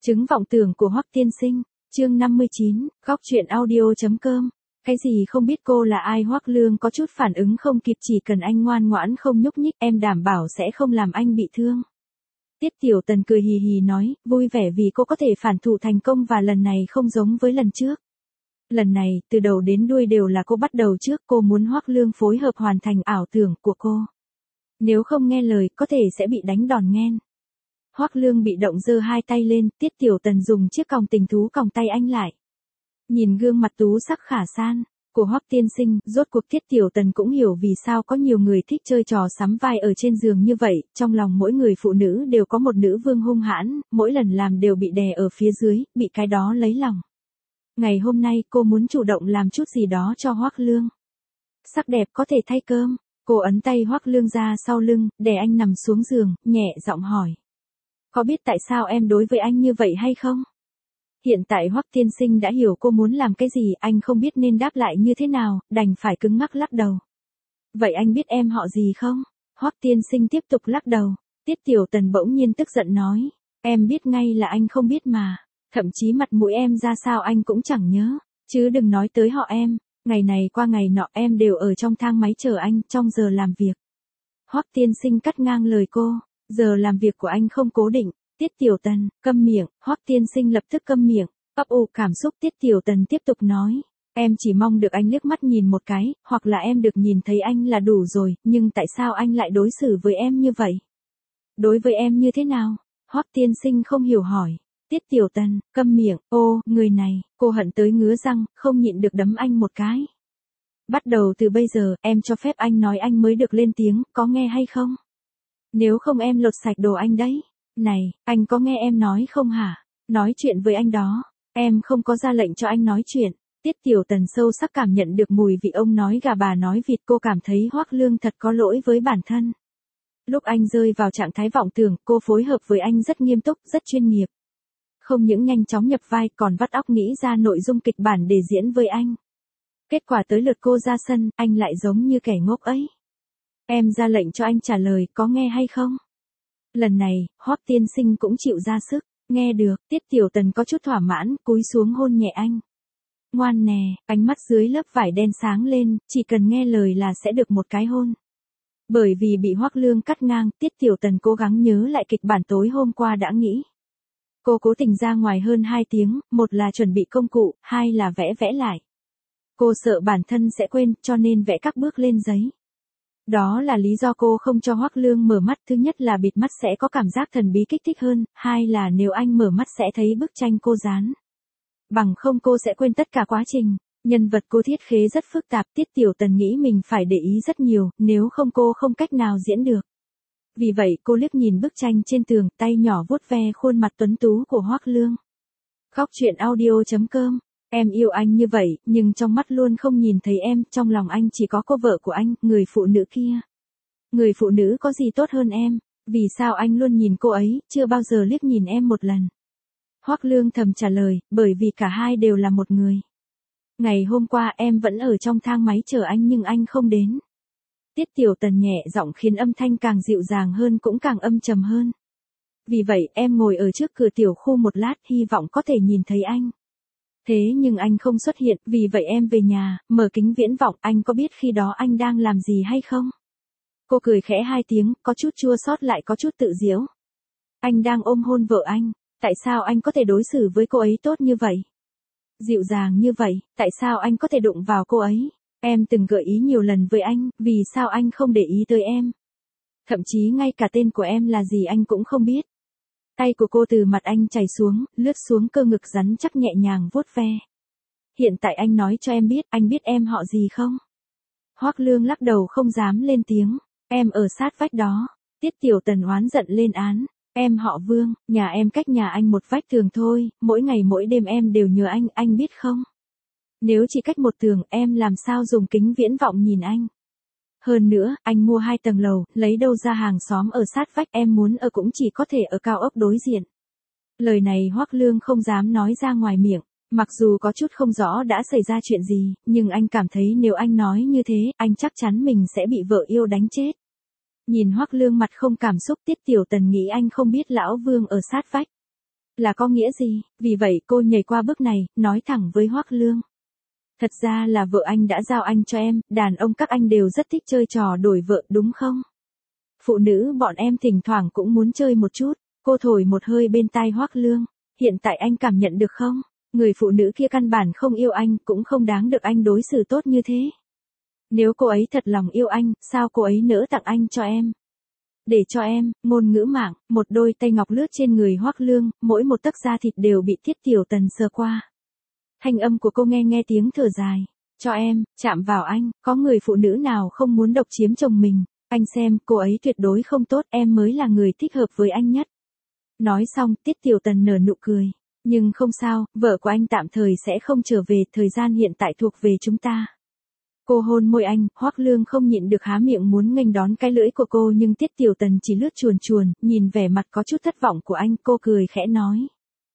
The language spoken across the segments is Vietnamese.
Chứng vọng tưởng của Hoắc tiên sinh, chương 59, góc truyện audio.com. Cái gì không biết cô là ai? Hoắc Lương có chút phản ứng không kịp, chỉ cần anh ngoan ngoãn không nhúc nhích em đảm bảo sẽ không làm anh bị thương. Tiết Tiểu Tần cười hì hì nói, vui vẻ vì cô có thể phản thủ thành công và lần này không giống với lần trước. Lần này, từ đầu đến đuôi đều là cô bắt đầu trước, cô muốn Hoắc Lương phối hợp hoàn thành ảo tưởng của cô. Nếu không nghe lời, có thể sẽ bị đánh đòn nghênh. Hoắc Lương bị động giơ hai tay lên, Tiết Tiểu Tần dùng chiếc còng tình thú còng tay anh lại. Nhìn gương mặt tú sắc khả san của Hoắc tiên sinh, rốt cuộc Tiết Tiểu Tần cũng hiểu vì sao có nhiều người thích chơi trò sắm vai ở trên giường như vậy, trong lòng mỗi người phụ nữ đều có một nữ vương hung hãn, mỗi lần làm đều bị đè ở phía dưới, bị cái đó lấy lòng. Ngày hôm nay cô muốn chủ động làm chút gì đó cho Hoắc Lương. Sắc đẹp có thể thay cơm, cô ấn tay Hoắc Lương ra sau lưng, để anh nằm xuống giường, nhẹ giọng hỏi. Có biết tại sao em đối với anh như vậy hay không? Hiện tại Hoắc tiên sinh đã hiểu cô muốn làm cái gì, anh không biết nên đáp lại như thế nào, đành phải cứng ngắc lắc đầu. Vậy anh biết em họ gì không? Hoắc tiên sinh tiếp tục lắc đầu. Tiết Tiểu Tần bỗng nhiên tức giận nói, em biết ngay là anh không biết mà, thậm chí mặt mũi em ra sao anh cũng chẳng nhớ, chứ đừng nói tới họ em. Ngày này qua ngày nọ em đều ở trong thang máy chờ anh, trong giờ làm việc. Hoắc tiên sinh cắt ngang lời cô. Giờ làm việc của anh không cố định. Tiết Tiểu Tần, câm miệng. Hoắc tiên sinh lập tức câm miệng. Ấp ủ cảm xúc. Tiết Tiểu Tần tiếp tục nói, em chỉ mong được anh liếc mắt nhìn một cái, hoặc là em được nhìn thấy anh là đủ rồi, nhưng tại sao anh lại đối xử với em như vậy? Đối với em như thế nào? Hoắc tiên sinh không hiểu hỏi. Tiết Tiểu Tần, câm miệng. Ô, người này, cô hận tới ngứa răng, không nhịn được đấm anh một cái. Bắt đầu từ bây giờ, em cho phép anh nói anh mới được lên tiếng, có nghe hay không? Nếu không em lột sạch đồ anh đấy. Này, anh có nghe em nói không hả? Nói chuyện với anh đó. Em không có ra lệnh cho anh nói chuyện. Tiết Tiểu Tần sâu sắc cảm nhận được mùi vị ông nói gà bà nói vịt, cô cảm thấy Hoắc Lương thật có lỗi với bản thân. Lúc anh rơi vào trạng thái vọng tưởng, cô phối hợp với anh rất nghiêm túc, rất chuyên nghiệp. Không những nhanh chóng nhập vai còn vắt óc nghĩ ra nội dung kịch bản để diễn với anh. Kết quả tới lượt cô ra sân, anh lại giống như kẻ ngốc ấy. Em ra lệnh cho anh trả lời, có nghe hay không? Lần này, Hoắc tiên sinh cũng chịu ra sức. Nghe được, Tiết Tiểu Tần có chút thỏa mãn, cúi xuống hôn nhẹ anh. Ngoan nè, ánh mắt dưới lớp vải đen sáng lên, chỉ cần nghe lời là sẽ được một cái hôn. Bởi vì bị Hoắc Lương cắt ngang, Tiết Tiểu Tần cố gắng nhớ lại kịch bản tối hôm qua đã nghĩ. Cô cố tình ra ngoài hơn 2 tiếng, một là chuẩn bị công cụ, hai là vẽ lại. Cô sợ bản thân sẽ quên, cho nên vẽ các bước lên giấy. Đó là lý do cô không cho Hoắc Lương mở mắt, thứ nhất là bịt mắt sẽ có cảm giác thần bí kích thích hơn, hai là nếu anh mở mắt sẽ thấy bức tranh cô dán. Bằng không cô sẽ quên tất cả quá trình. Nhân vật cô thiết kế rất phức tạp, Tiết Tiểu Tần nghĩ mình phải để ý rất nhiều, nếu không cô không cách nào diễn được. Vì vậy cô liếc nhìn bức tranh trên tường, tay nhỏ vuốt ve khuôn mặt tuấn tú của Hoắc Lương. Góc truyện audio.com. Em yêu anh như vậy, nhưng trong mắt luôn không nhìn thấy em, trong lòng anh chỉ có cô vợ của anh, người phụ nữ kia. Người phụ nữ có gì tốt hơn em, vì sao anh luôn nhìn cô ấy, chưa bao giờ liếc nhìn em một lần? Hoắc Lương thầm trả lời, bởi vì cả hai đều là một người. Ngày hôm qua em vẫn ở trong thang máy chờ anh nhưng anh không đến. Tiết Tiểu Tần nhẹ giọng khiến âm thanh càng dịu dàng hơn cũng càng âm trầm hơn. Vì vậy em ngồi ở trước cửa tiểu khu một lát, hy vọng có thể nhìn thấy anh. Thế nhưng anh không xuất hiện, vì vậy em về nhà, mở kính viễn vọng, anh có biết khi đó anh đang làm gì hay không? Cô cười khẽ 2 tiếng, có chút chua xót lại có chút tự giễu. Anh đang ôm hôn vợ anh, tại sao anh có thể đối xử với cô ấy tốt như vậy? Dịu dàng như vậy, tại sao anh có thể đụng vào cô ấy? Em từng gợi ý nhiều lần với anh, vì sao anh không để ý tới em? Thậm chí ngay cả tên của em là gì anh cũng không biết. Tay của cô từ mặt anh chảy xuống, lướt xuống cơ ngực rắn chắc nhẹ nhàng vuốt ve. Hiện tại anh nói cho em biết, anh biết em họ gì không? Hoắc Lương lắc đầu không dám lên tiếng. Em ở sát vách đó. Tiết Tiểu Tần oán giận lên án. Em họ Vương, nhà em cách nhà anh một vách tường thôi, mỗi ngày mỗi đêm em đều nhớ anh biết không? Nếu chỉ cách một tường, em làm sao dùng kính viễn vọng nhìn anh? Hơn nữa, anh mua 2 tầng lầu, lấy đâu ra hàng xóm ở sát vách, em muốn ở cũng chỉ có thể ở cao ốc đối diện. Lời này Hoắc Lương không dám nói ra ngoài miệng, mặc dù có chút không rõ đã xảy ra chuyện gì, nhưng anh cảm thấy nếu anh nói như thế, anh chắc chắn mình sẽ bị vợ yêu đánh chết. Nhìn Hoắc Lương mặt không cảm xúc, Tiết Tiểu Tần nghĩ anh không biết lão Vương ở sát vách. Là có nghĩa gì? Vì vậy cô nhảy qua bước này, nói thẳng với Hoắc Lương. Thật ra là vợ anh đã giao anh cho em, đàn ông các anh đều rất thích chơi trò đổi vợ đúng không? Phụ nữ bọn em thỉnh thoảng cũng muốn chơi một chút. Cô thổi một hơi bên tai Hoắc Lương. Hiện tại anh cảm nhận được không? Người phụ nữ kia căn bản không yêu anh, cũng không đáng được anh đối xử tốt như thế. Nếu cô ấy thật lòng yêu anh, sao cô ấy nỡ tặng anh cho em? Để cho em, ngôn ngữ mạng, một đôi tay ngọc lướt trên người Hoắc Lương, mỗi một tấc da thịt đều bị Tiết Tiểu Tần sờ qua. Thanh âm của cô nghe tiếng thở dài. Cho em, chạm vào anh, có người phụ nữ nào không muốn độc chiếm chồng mình, anh xem, cô ấy tuyệt đối không tốt, em mới là người thích hợp với anh nhất. Nói xong, Tiết Tiểu Tần nở nụ cười. Nhưng không sao, vợ của anh tạm thời sẽ không trở về, thời gian hiện tại thuộc về chúng ta. Cô hôn môi anh, Hoắc Lương không nhịn được há miệng muốn nghênh đón cái lưỡi của cô nhưng Tiết Tiểu Tần chỉ lướt chuồn chuồn, nhìn vẻ mặt có chút thất vọng của anh, cô cười khẽ nói.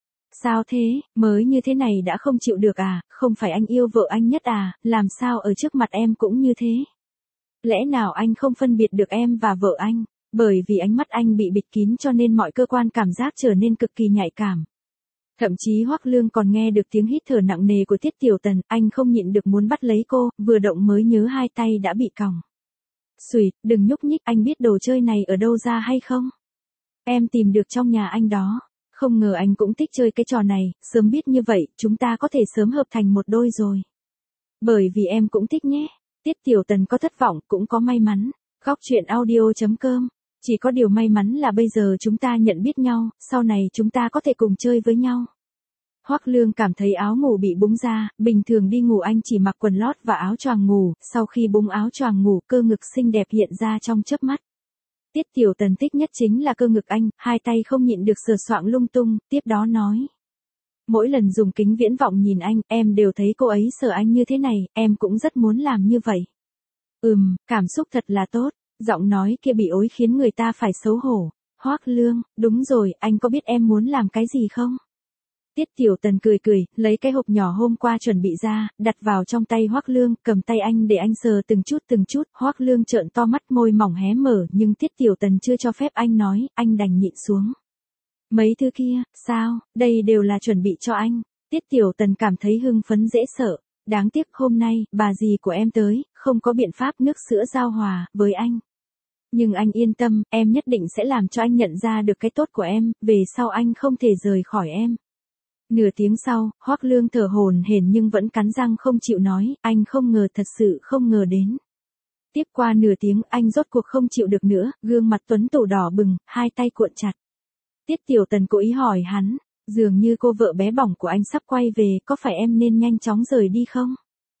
Sao thế, mới như thế này đã không chịu được à, không phải anh yêu vợ anh nhất à, làm sao ở trước mặt em cũng như thế? Lẽ nào anh không phân biệt được em và vợ anh? Bởi vì ánh mắt anh bị bịt kín cho nên mọi cơ quan cảm giác trở nên cực kỳ nhạy cảm. Thậm chí Hoắc Lương còn nghe được tiếng hít thở nặng nề của Tiết Tiểu Tần, anh không nhịn được muốn bắt lấy cô, vừa động mới nhớ hai tay đã bị còng. Xùi, đừng nhúc nhích, anh biết đồ chơi này ở đâu ra hay không? Em tìm được trong nhà anh đó. Không ngờ anh cũng thích chơi cái trò này, sớm biết như vậy, chúng ta có thể sớm hợp thành một đôi rồi. Bởi vì em cũng thích nhé. Tiết Tiểu Tần có thất vọng, cũng có may mắn. Góc truyện audio.com. Chỉ có điều may mắn là bây giờ chúng ta nhận biết nhau, sau này chúng ta có thể cùng chơi với nhau. Hoắc Lương cảm thấy áo ngủ bị búng ra, bình thường đi ngủ anh chỉ mặc quần lót và áo choàng ngủ, sau khi búng áo choàng ngủ cơ ngực xinh đẹp hiện ra trong chớp mắt. Tiết Tiểu Tần thích nhất chính là cơ ngực anh, hai tay không nhịn được sờ soạng lung tung, tiếp đó nói. Mỗi lần dùng kính viễn vọng nhìn anh, em đều thấy cô ấy sờ anh như thế này, em cũng rất muốn làm như vậy. Cảm xúc thật là tốt, giọng nói kia bị ối khiến người ta phải xấu hổ. Hoắc Lương, đúng rồi, anh có biết em muốn làm cái gì không? Tiết Tiểu Tần cười cười, lấy cái hộp nhỏ hôm qua chuẩn bị ra, đặt vào trong tay Hoắc Lương, cầm tay anh để anh sờ từng chút, Hoắc Lương trợn to mắt, môi mỏng hé mở, nhưng Tiết Tiểu Tần chưa cho phép anh nói, anh đành nhịn xuống. Mấy thứ kia, sao, đây đều là chuẩn bị cho anh. Tiết Tiểu Tần cảm thấy hưng phấn dễ sợ, đáng tiếc hôm nay, bà dì của em tới, không có biện pháp nước sữa giao hòa với anh. Nhưng anh yên tâm, em nhất định sẽ làm cho anh nhận ra được cái tốt của em, về sau anh không thể rời khỏi em. Nửa tiếng sau, Hoắc Lương thở hổn hển nhưng vẫn cắn răng không chịu nói, anh không ngờ, thật sự không ngờ đến. Tiếp qua nửa tiếng anh rốt cuộc không chịu được nữa, gương mặt tuấn tú đỏ bừng, hai tay cuộn chặt. Tiết Tiểu Tần cố ý hỏi hắn, dường như cô vợ bé bỏng của anh sắp quay về, có phải em nên nhanh chóng rời đi không?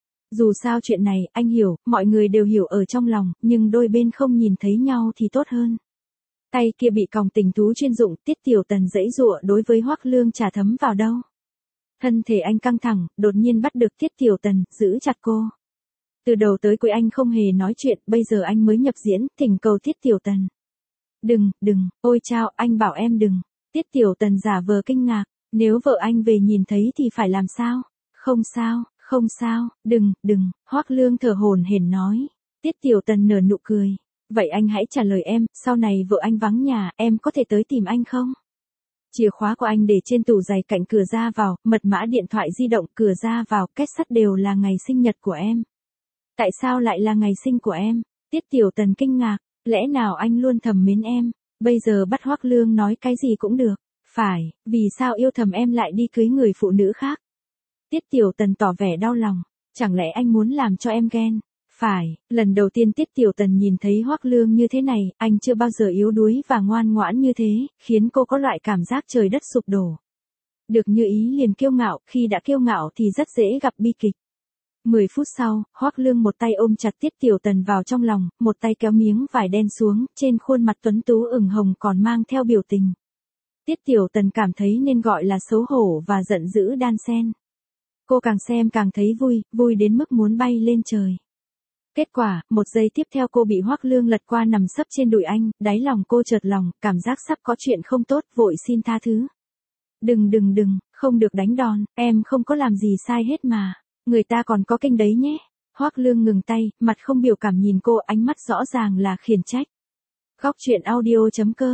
Dù sao chuyện này, anh hiểu, mọi người đều hiểu ở trong lòng, nhưng đôi bên không nhìn thấy nhau thì tốt hơn. Tay kia bị còng tình thú chuyên dụng, Tiết Tiểu Tần giãy giụa đối với Hoắc Lương chả thấm vào đâu. Thân thể anh căng thẳng, đột nhiên bắt được Tiết Tiểu Tần, giữ chặt cô. Từ đầu tới cuối anh không hề nói chuyện, bây giờ anh mới nhập diễn, thỉnh cầu Tiết Tiểu Tần. Đừng, ôi chao, anh bảo em đừng. Tiết Tiểu Tần giả vờ kinh ngạc, nếu vợ anh về nhìn thấy thì phải làm sao? Không sao, đừng, Hoắc Lương thở hổn hển nói. Tiết Tiểu Tần nở nụ cười. Vậy anh hãy trả lời em, sau này vợ anh vắng nhà, em có thể tới tìm anh không? Chìa khóa của anh để trên tủ giày cạnh cửa ra vào, mật mã điện thoại di động, cửa ra vào, két sắt đều là ngày sinh nhật của em. Tại sao lại là ngày sinh của em? Tiết Tiểu Tần kinh ngạc, lẽ nào anh luôn thầm mến em? Bây giờ bắt Hoắc Lương nói cái gì cũng được. Phải, vì sao yêu thầm em lại đi cưới người phụ nữ khác? Tiết Tiểu Tần tỏ vẻ đau lòng, chẳng lẽ anh muốn làm cho em ghen? Phải, lần đầu tiên Tiết Tiểu Tần nhìn thấy Hoắc Lương như thế này, anh chưa bao giờ yếu đuối và ngoan ngoãn như thế, khiến cô có loại cảm giác trời đất sụp đổ. Được như ý liền kiêu ngạo, khi đã kiêu ngạo thì rất dễ gặp bi kịch. 10 phút sau, Hoắc Lương một tay ôm chặt Tiết Tiểu Tần vào trong lòng, một tay kéo miếng vải đen xuống, trên khuôn mặt tuấn tú ửng hồng còn mang theo biểu tình. Tiết Tiểu Tần cảm thấy nên gọi là xấu hổ và giận dữ đan xen. Cô càng xem càng thấy vui đến mức muốn bay lên trời. Kết quả, một giây tiếp theo cô bị Hoắc Lương lật qua nằm sấp trên đùi anh, đáy lòng cô chợt lòng, cảm giác sắp có chuyện không tốt, vội xin tha thứ. Đừng, không được đánh đòn, em không có làm gì sai hết mà, người ta còn có kênh đấy nhé. Hoắc Lương ngừng tay, mặt không biểu cảm nhìn cô, ánh mắt rõ ràng là khiển trách. Góc truyện audio.com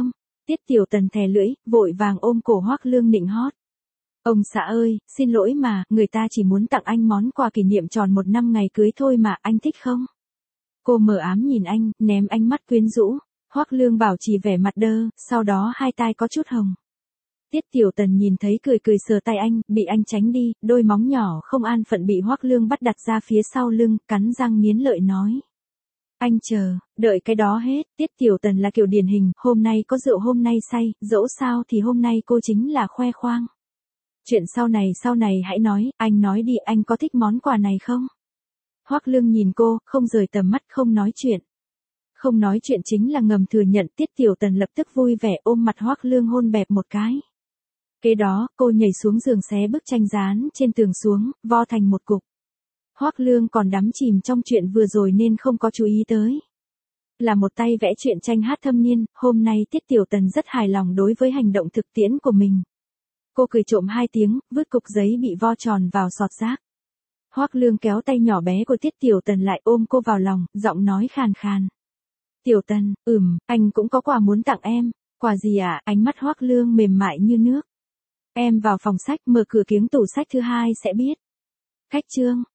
Tiết Tiểu Tần thè lưỡi, vội vàng ôm cổ Hoắc Lương nịnh hót. Ông xã ơi, xin lỗi mà, người ta chỉ muốn tặng anh món quà kỷ niệm tròn 1 năm ngày cưới thôi mà, anh thích không? Cô mờ ám nhìn anh, ném ánh mắt quyến rũ. Hoắc Lương bảo trì vẻ mặt đơ, sau đó hai tai có chút hồng. Tiết Tiểu Tần nhìn thấy cười cười sờ tay anh, bị anh tránh đi, đôi móng nhỏ không an phận bị Hoắc Lương bắt đặt ra phía sau lưng, cắn răng nghiến lợi nói. Anh chờ, đợi cái đó hết, Tiết Tiểu Tần là kiểu điển hình, hôm nay có rượu hôm nay say, dẫu sao thì hôm nay cô chính là khoe khoang. Chuyện sau này hãy nói, anh nói đi, anh có thích món quà này không? Hoắc Lương nhìn cô, không rời tầm mắt, không nói chuyện. Không nói chuyện chính là ngầm thừa nhận. Tiết Tiểu Tần lập tức vui vẻ ôm mặt Hoắc Lương hôn bẹp một cái. Kế đó, cô nhảy xuống giường xé bức tranh dán trên tường xuống, vo thành một cục. Hoắc Lương còn đắm chìm trong chuyện vừa rồi nên không có chú ý tới. Là một tay vẽ truyện tranh hát thâm niên, hôm nay Tiết Tiểu Tần rất hài lòng đối với hành động thực tiễn của mình. Cô cười trộm 2 tiếng, vứt cục giấy bị vo tròn vào sọt rác. Hoắc Lương kéo tay nhỏ bé của Tiết Tiểu Tần lại ôm cô vào lòng, giọng nói khàn khàn. Tiểu Tần, anh cũng có quà muốn tặng em. Quà gì ạ? Ánh mắt Hoắc Lương mềm mại như nước. Em vào phòng sách mở cửa kiếng tủ sách thứ 2 sẽ biết. Khách chương.